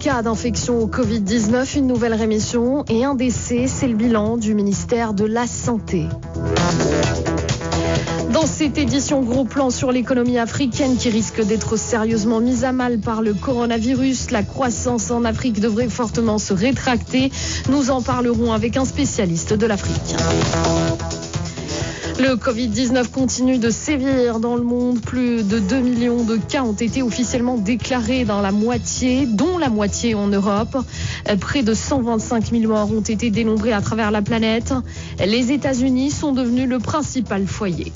cas d'infection au Covid-19, une nouvelle rémission et un décès. C'est le bilan du ministère de la Santé. Dans cette édition, gros plan sur l'économie africaine qui risque d'être sérieusement mise à mal par le coronavirus. La croissance en Afrique devrait fortement se rétracter. Nous en parlerons avec un spécialiste de l'Afrique. Le Covid-19 continue de sévir dans le monde. Plus de 2 millions de cas ont été officiellement déclarés dont la moitié en Europe. Près de 125 000 morts ont été dénombrés à travers la planète. Les États-Unis sont devenus le principal foyer.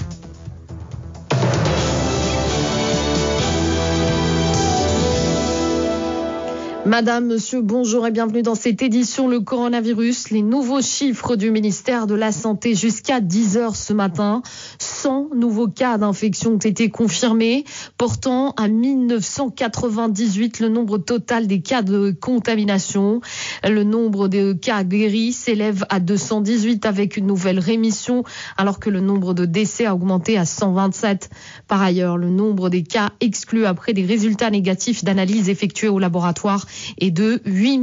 Madame, monsieur, bonjour et bienvenue dans cette édition Le Coronavirus. Les nouveaux chiffres du ministère de la Santé jusqu'à 10h ce matin. 100 nouveaux cas d'infection ont été confirmés, portant à 1998 le nombre total des cas de contamination. Le nombre de cas guéris s'élève à 218 avec une nouvelle rémission, alors que le nombre de décès a augmenté à 127. Par ailleurs, le nombre des cas exclus après des résultats négatifs d'analyse effectués au laboratoire est de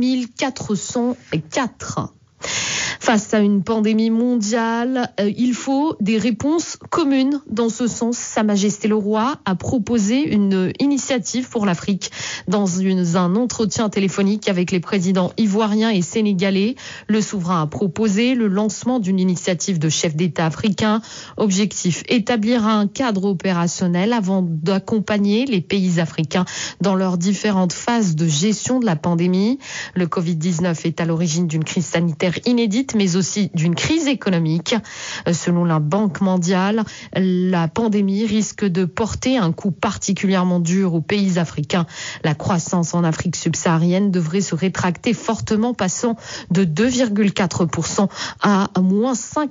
8404. Face à une pandémie mondiale, il faut des réponses communes. Dans ce sens, Sa Majesté le Roi a proposé une initiative pour l'Afrique. Dans un entretien téléphonique avec les présidents ivoiriens et sénégalais, le souverain a proposé le lancement d'une initiative de chefs d'État africains. Objectif, établir un cadre opérationnel avant d'accompagner les pays africains dans leurs différentes phases de gestion de la pandémie. Le Covid-19 est à l'origine d'une crise sanitaire inédite, mais aussi d'une crise économique. Selon la Banque mondiale, la pandémie risque de porter un coup particulièrement dur aux pays africains. La croissance en Afrique subsaharienne devrait se rétracter fortement, passant de 2,4% à moins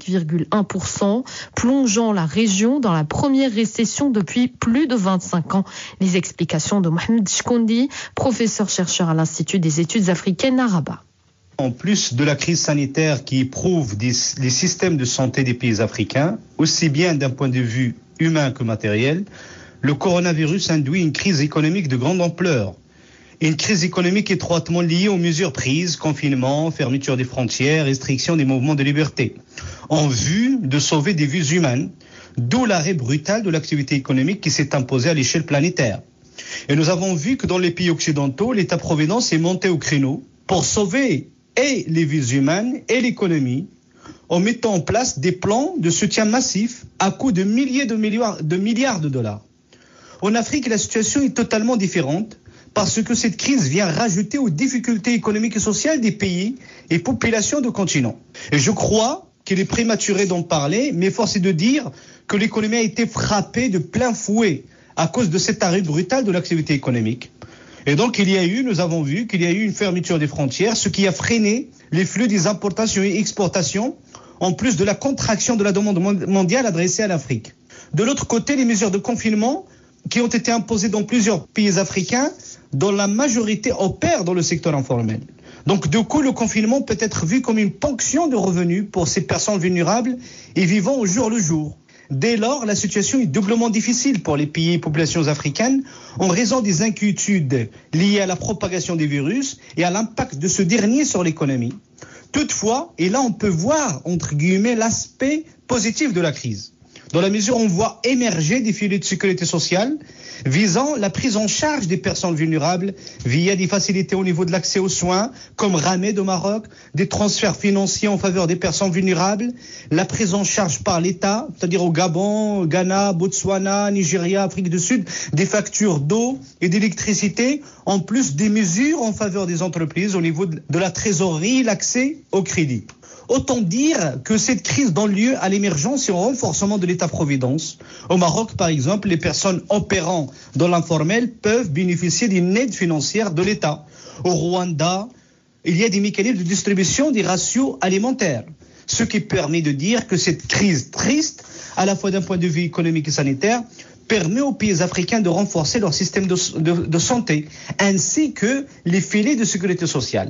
5,1%, plongeant la région dans la première récession depuis plus de 25 ans. Les explications de Mohamed Chkondi, professeur-chercheur à l'Institut des études africaines à Rabat. En plus de la crise sanitaire qui éprouve les systèmes de santé des pays africains, aussi bien d'un point de vue humain que matériel, le coronavirus induit une crise économique de grande ampleur. Une crise économique étroitement liée aux mesures prises, confinement, fermeture des frontières, restriction des mouvements de liberté, en vue de sauver des vies humaines, d'où l'arrêt brutal de l'activité économique qui s'est imposée à l'échelle planétaire. Et nous avons vu que dans les pays occidentaux, l'État-providence est monté au créneau pour sauver et les vies humaines et l'économie, en mettant en place des plans de soutien massif à coût de milliers de milliards de dollars. En Afrique, la situation est totalement différente parce que cette crise vient rajouter aux difficultés économiques et sociales des pays et populations du continent. Et je crois qu'il est prématuré d'en parler, mais force est de dire que l'économie a été frappée de plein fouet à cause de cet arrêt brutal de l'activité économique. Et donc, nous avons vu qu'il y a eu une fermeture des frontières, ce qui a freiné les flux des importations et exportations, en plus de la contraction de la demande mondiale adressée à l'Afrique. De l'autre côté, les mesures de confinement qui ont été imposées dans plusieurs pays africains, dont la majorité opère dans le secteur informel. Donc, du coup, le confinement peut être vu comme une ponction de revenus pour ces personnes vulnérables et vivant au jour le jour. Dès lors, la situation est doublement difficile pour les pays et populations africaines en raison des inquiétudes liées à la propagation des virus et à l'impact de ce dernier sur l'économie. Toutefois, et là on peut voir, entre guillemets, l'aspect positif de la crise, dans la mesure où on voit émerger des filets de sécurité sociale visant la prise en charge des personnes vulnérables via des facilités au niveau de l'accès aux soins, comme Ramed au Maroc, des transferts financiers en faveur des personnes vulnérables, la prise en charge par l'État, c'est-à-dire au Gabon, Ghana, Botswana, Nigeria, Afrique du Sud, des factures d'eau et d'électricité, en plus des mesures en faveur des entreprises au niveau de la trésorerie, l'accès au crédit. Autant dire que cette crise donne lieu à l'émergence et au renforcement de l'État-providence. Au Maroc, par exemple, les personnes opérant dans l'informel peuvent bénéficier d'une aide financière de l'État. Au Rwanda, il y a des mécanismes de distribution des ratios alimentaires, ce qui permet de dire que cette crise triste, à la fois d'un point de vue économique et sanitaire, permet aux pays africains de renforcer leur système de santé, ainsi que les filets de sécurité sociale.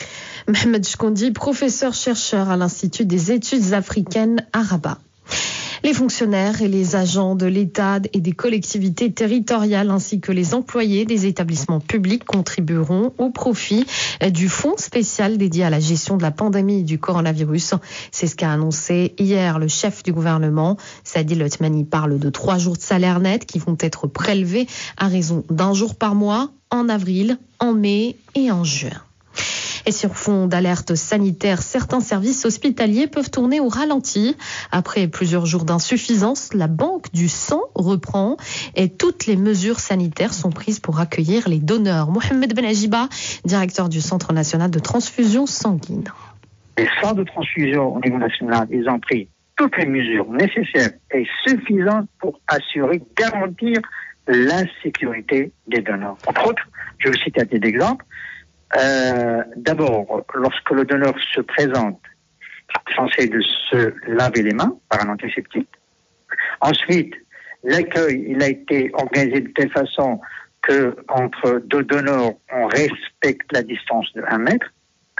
Mohamed Chkondi, professeur-chercheur à l'Institut des études africaines à Rabat. Les fonctionnaires et les agents de l'État et des collectivités territoriales ainsi que les employés des établissements publics contribueront au profit du fonds spécial dédié à la gestion de la pandémie du coronavirus. C'est ce qu'a annoncé hier le chef du gouvernement. Saadil Othmani parle de 3 jours de salaire net qui vont être prélevés à raison d'1 jour par mois en avril, en mai et en juin. Et sur fond d'alerte sanitaire, certains services hospitaliers peuvent tourner au ralenti. Après plusieurs jours d'insuffisance, la banque du sang reprend et toutes les mesures sanitaires sont prises pour accueillir les donneurs. Mohamed Ben Ajiba, directeur du Centre national de transfusion sanguine. Les centres de transfusion au niveau national, ils ont pris toutes les mesures nécessaires et suffisantes pour assurer, garantir la sécurité des donneurs. Entre autres, je vais citer un petit exemple. D'abord, lorsque le donneur se présente, il est censé de se laver les mains par un antiseptique. Ensuite, l'accueil, il a été organisé de telle façon que entre 2 donneurs, on respecte la distance de 1 mètre.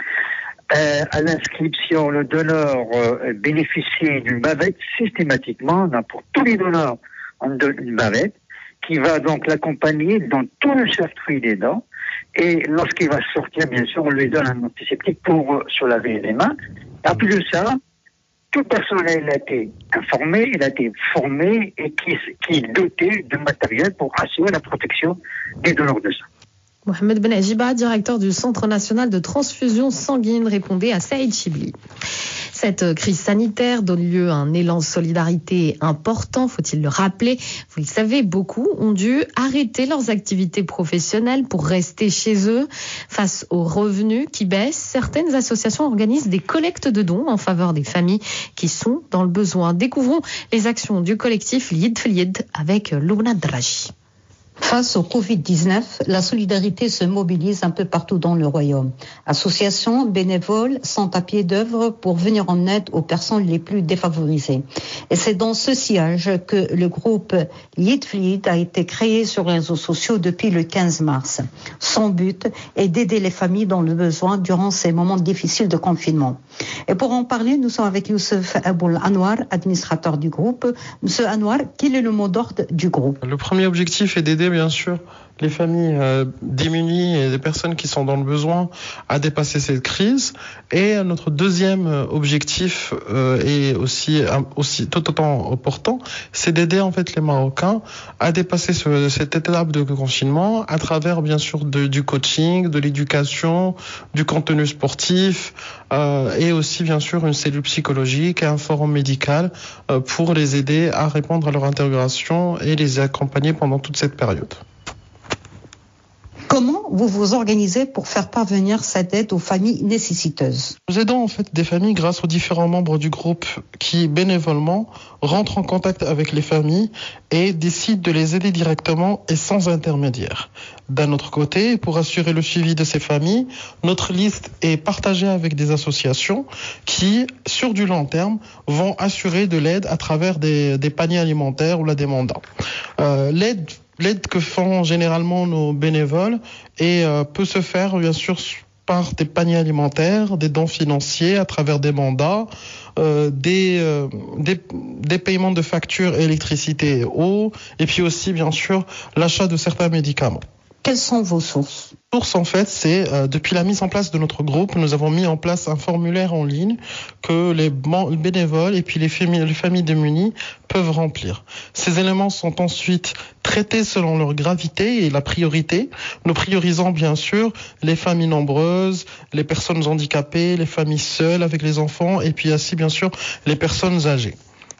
À l'inscription, le donneur bénéficie d'une bavette systématiquement. Pour tous les donneurs, on donne une bavette qui va donc l'accompagner dans tout le circuit des dents. Et lorsqu'il va sortir, bien sûr, on lui donne un antiseptique pour se laver les mains. En plus de ça, tout personnel a été informé, il a été formé et qui est doté de matériel pour assurer la protection des donneurs de sang. Mohamed Ben Ajiba, directeur du Centre national de transfusion sanguine, répondait à Saïd Chibli. Cette crise sanitaire donne lieu à un élan de solidarité important, faut-il le rappeler. Vous le savez, beaucoup ont dû arrêter leurs activités professionnelles pour rester chez eux. Face aux revenus qui baissent, certaines associations organisent des collectes de dons en faveur des familles qui sont dans le besoin. Découvrons les actions du collectif Lied Flied avec Louna Draji. Face au Covid-19, la solidarité se mobilise un peu partout dans le royaume. Associations, bénévoles sont à pied d'œuvre pour venir en aide aux personnes les plus défavorisées. Et c'est dans ce sillage que le groupe Lied Flied a été créé sur les réseaux sociaux depuis le 15 mars. Son but est d'aider les familles dans le besoin durant ces moments difficiles de confinement. Et pour en parler, nous sommes avec Youssef Aboul Anwar, administrateur du groupe. Monsieur Anwar, quel est le mot d'ordre du groupe? Le premier objectif est d'aider bien sûr les familles démunies et les personnes qui sont dans le besoin à dépasser cette crise. Et notre deuxième objectif est aussi tout autant important, c'est d'aider en fait les Marocains à dépasser cette étape de confinement à travers bien sûr du coaching, de l'éducation, du contenu sportif et aussi bien sûr une cellule psychologique et un forum médical pour les aider à répondre à leur intégration et les accompagner pendant toute cette période. Comment vous vous organisez pour faire parvenir cette aide aux familles nécessiteuses? Nous aidons en fait des familles grâce aux différents membres du groupe qui bénévolement rentrent en contact avec les familles et décident de les aider directement et sans intermédiaire. D'un autre côté, pour assurer le suivi de ces familles, notre liste est partagée avec des associations qui, sur du long terme, vont assurer de l'aide à travers des paniers alimentaires ou des mandats. L'aide que font généralement nos bénévoles peut se faire bien sûr par des paniers alimentaires, des dons financiers à travers des mandats, des paiements de factures électricité et eau, et puis aussi bien sûr l'achat de certains médicaments. Quelles sont vos sources? Source, en fait, c'est depuis la mise en place de notre groupe, nous avons mis en place un formulaire en ligne que les bénévoles et puis les familles démunies peuvent remplir. Ces éléments sont ensuite traités selon leur gravité et la priorité. Nous priorisons bien sûr les familles nombreuses, les personnes handicapées, les familles seules avec les enfants et puis aussi bien sûr les personnes âgées.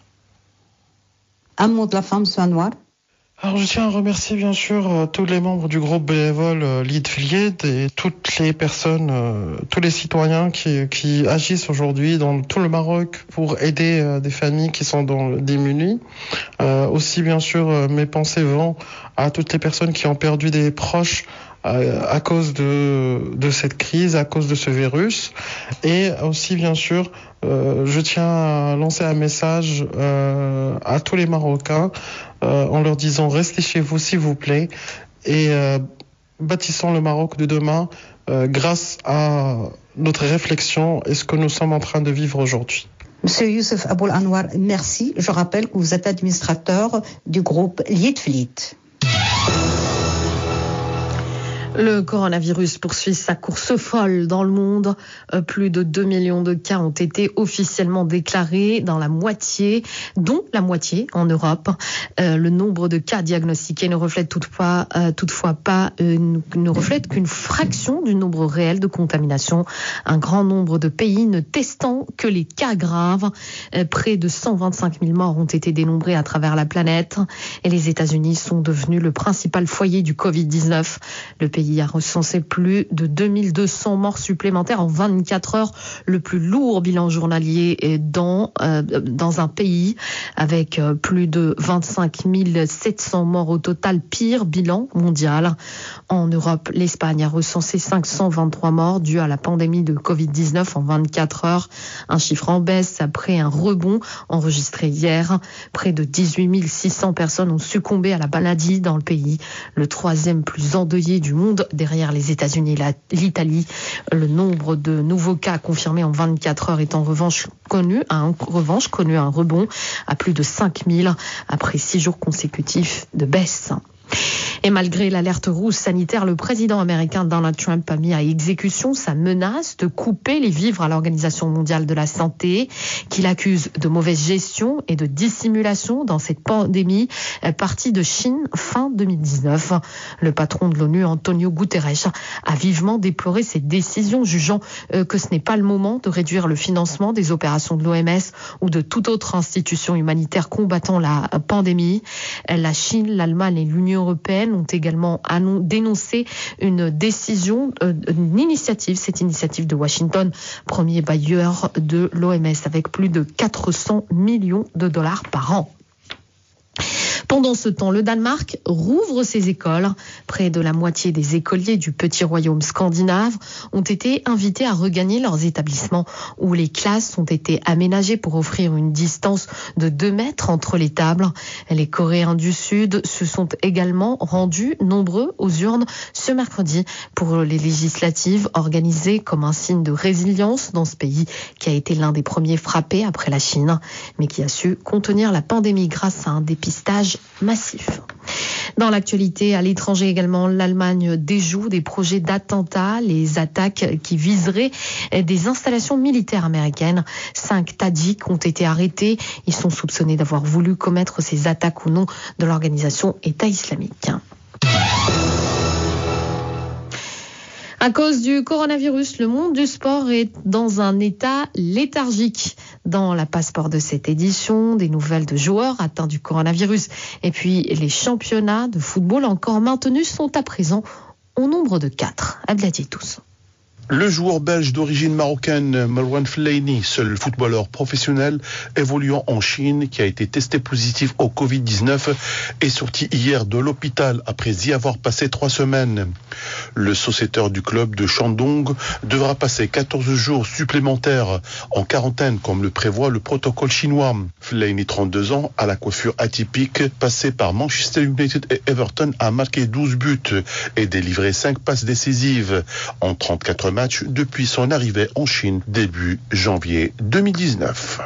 Un mot de la fin, M. Anwar? Alors je tiens à remercier bien sûr tous les membres du groupe bénévole Lied Flied et toutes les personnes, tous les citoyens qui agissent aujourd'hui dans tout le Maroc pour aider des familles qui sont démunies. Aussi bien sûr mes pensées vont à toutes les personnes qui ont perdu des proches à cause de cette crise, à cause de ce virus. Et aussi bien sûr je tiens à lancer un message à tous les Marocains en leur disant restez chez vous s'il vous plaît et bâtissons le Maroc de demain grâce à notre réflexion et ce que nous sommes en train de vivre aujourd'hui. Monsieur Youssef Aboul Anwar, merci. Je rappelle que vous êtes administrateur du groupe Lietfleet. Le coronavirus poursuit sa course folle dans le monde. Plus de 2 millions de cas ont été officiellement déclarés, dont la moitié en Europe. Le nombre de cas diagnostiqués ne reflète toutefois qu'une fraction du nombre réel de contaminations. Un grand nombre de pays ne testant que les cas graves. Près de 125 000 morts ont été dénombrés à travers la planète. Et les États-Unis sont devenus le principal foyer du Covid-19. Le pays a recensé plus de 2200 morts supplémentaires en 24 heures, le plus lourd bilan journalier dans un pays avec plus de 25 700 morts au total, pire bilan mondial. En Europe, l'Espagne a recensé 523 morts dus à la pandémie de Covid-19 en 24 heures, un chiffre en baisse après un rebond enregistré hier. Près de 18 600 personnes ont succombé à la maladie dans le pays, le troisième plus endeuillé du monde derrière les États-Unis et l'Italie. Le nombre de nouveaux cas confirmés en 24 heures est en revanche connu un rebond à plus de 5 000 après 6 jours consécutifs de baisse. Et malgré l'alerte rouge sanitaire, le président américain Donald Trump a mis à exécution sa menace de couper les vivres à l'Organisation mondiale de la santé, qu'il accuse de mauvaise gestion et de dissimulation dans cette pandémie partie de Chine fin 2019. Le patron de l'ONU, Antonio Guterres, a vivement déploré cette décision, jugeant que ce n'est pas le moment de réduire le financement des opérations de l'OMS ou de toute autre institution humanitaire combattant la pandémie. La Chine, l'Allemagne et l'Union européenne ont également dénoncé cette initiative de Washington, premier bailleur de l'OMS, avec plus de 400 millions de dollars par an. Pendant ce temps, le Danemark rouvre ses écoles. Près de la moitié des écoliers du petit royaume scandinave ont été invités à regagner leurs établissements où les classes ont été aménagées pour offrir une distance de 2 mètres entre les tables. Les Coréens du Sud se sont également rendus nombreux aux urnes ce mercredi pour les législatives organisées comme un signe de résilience dans ce pays qui a été l'un des premiers frappés après la Chine, mais qui a su contenir la pandémie grâce à un dépistage massif. Dans l'actualité, à l'étranger également, l'Allemagne déjoue des projets d'attentats, les attaques qui viseraient des installations militaires américaines. 5 tadjiks ont été arrêtés. Ils sont soupçonnés d'avoir voulu commettre ces attaques au nom de l'organisation État islamique. À cause du coronavirus, le monde du sport est dans un état léthargique. Dans la passeport de cette édition, des nouvelles de joueurs atteints du coronavirus. Et puis, les championnats de football encore maintenus sont à présent au nombre de 4. Abdelhadi tous. Le joueur belge d'origine marocaine Marwan Fellaini, seul footballeur professionnel évoluant en Chine qui a été testé positif au Covid-19, est sorti hier de l'hôpital après y avoir passé 3 semaines. Le sociétaire du club de Shandong devra passer 14 jours supplémentaires en quarantaine comme le prévoit le protocole chinois. Fellaini, 32 ans, à la coiffure atypique, passé par Manchester United et Everton, a marqué 12 buts et délivré 5 passes décisives en 34 matchs depuis son arrivée en Chine début janvier 2019.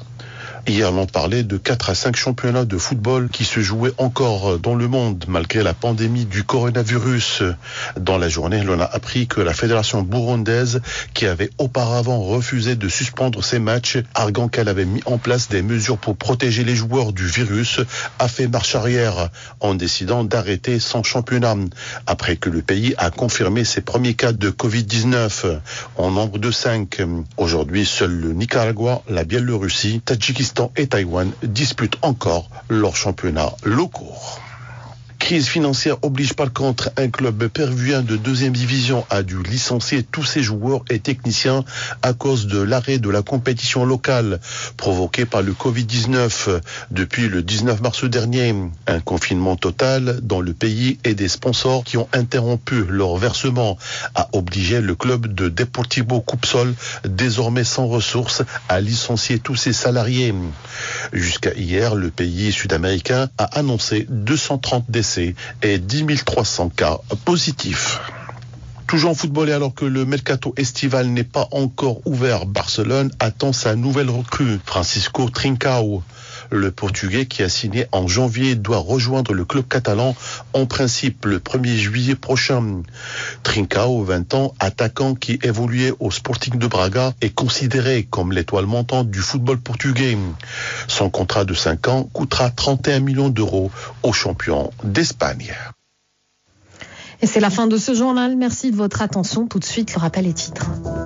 Hier, l'on parlait de 4 à 5 championnats de football qui se jouaient encore dans le monde malgré la pandémie du coronavirus. Dans la journée, l'on a appris que la fédération burundaise, qui avait auparavant refusé de suspendre ses matchs, arguant qu'elle avait mis en place des mesures pour protéger les joueurs du virus, a fait marche arrière en décidant d'arrêter son championnat après que le pays a confirmé ses premiers cas de Covid-19 en nombre de 5. Aujourd'hui, seul le Nicaragua, la Biélorussie, Tadjikistan et Taïwan disputent encore leurs championnats locaux. Crise financière oblige par contre un club péruvien de 2e division a dû licencier tous ses joueurs et techniciens à cause de l'arrêt de la compétition locale provoquée par le Covid-19 depuis le 19 mars dernier. Un confinement total dans le pays et des sponsors qui ont interrompu leur versement a obligé le club de Deportivo Cupsol, désormais sans ressources, à licencier tous ses salariés. Jusqu'à hier, le pays sud-américain a annoncé 230 décès et 10 300 cas positifs. Toujours en football et alors que le mercato estival n'est pas encore ouvert, Barcelone attend sa nouvelle recrue, Francisco Trincao. Le Portugais qui a signé en janvier doit rejoindre le club catalan en principe le 1er juillet prochain. Trincao, 20 ans, attaquant qui évoluait au Sporting de Braga, est considéré comme l'étoile montante du football portugais. Son contrat de 5 ans coûtera 31 millions d'euros aux champions d'Espagne. Et c'est la fin de ce journal. Merci de votre attention. Tout de suite, le rappel des titres.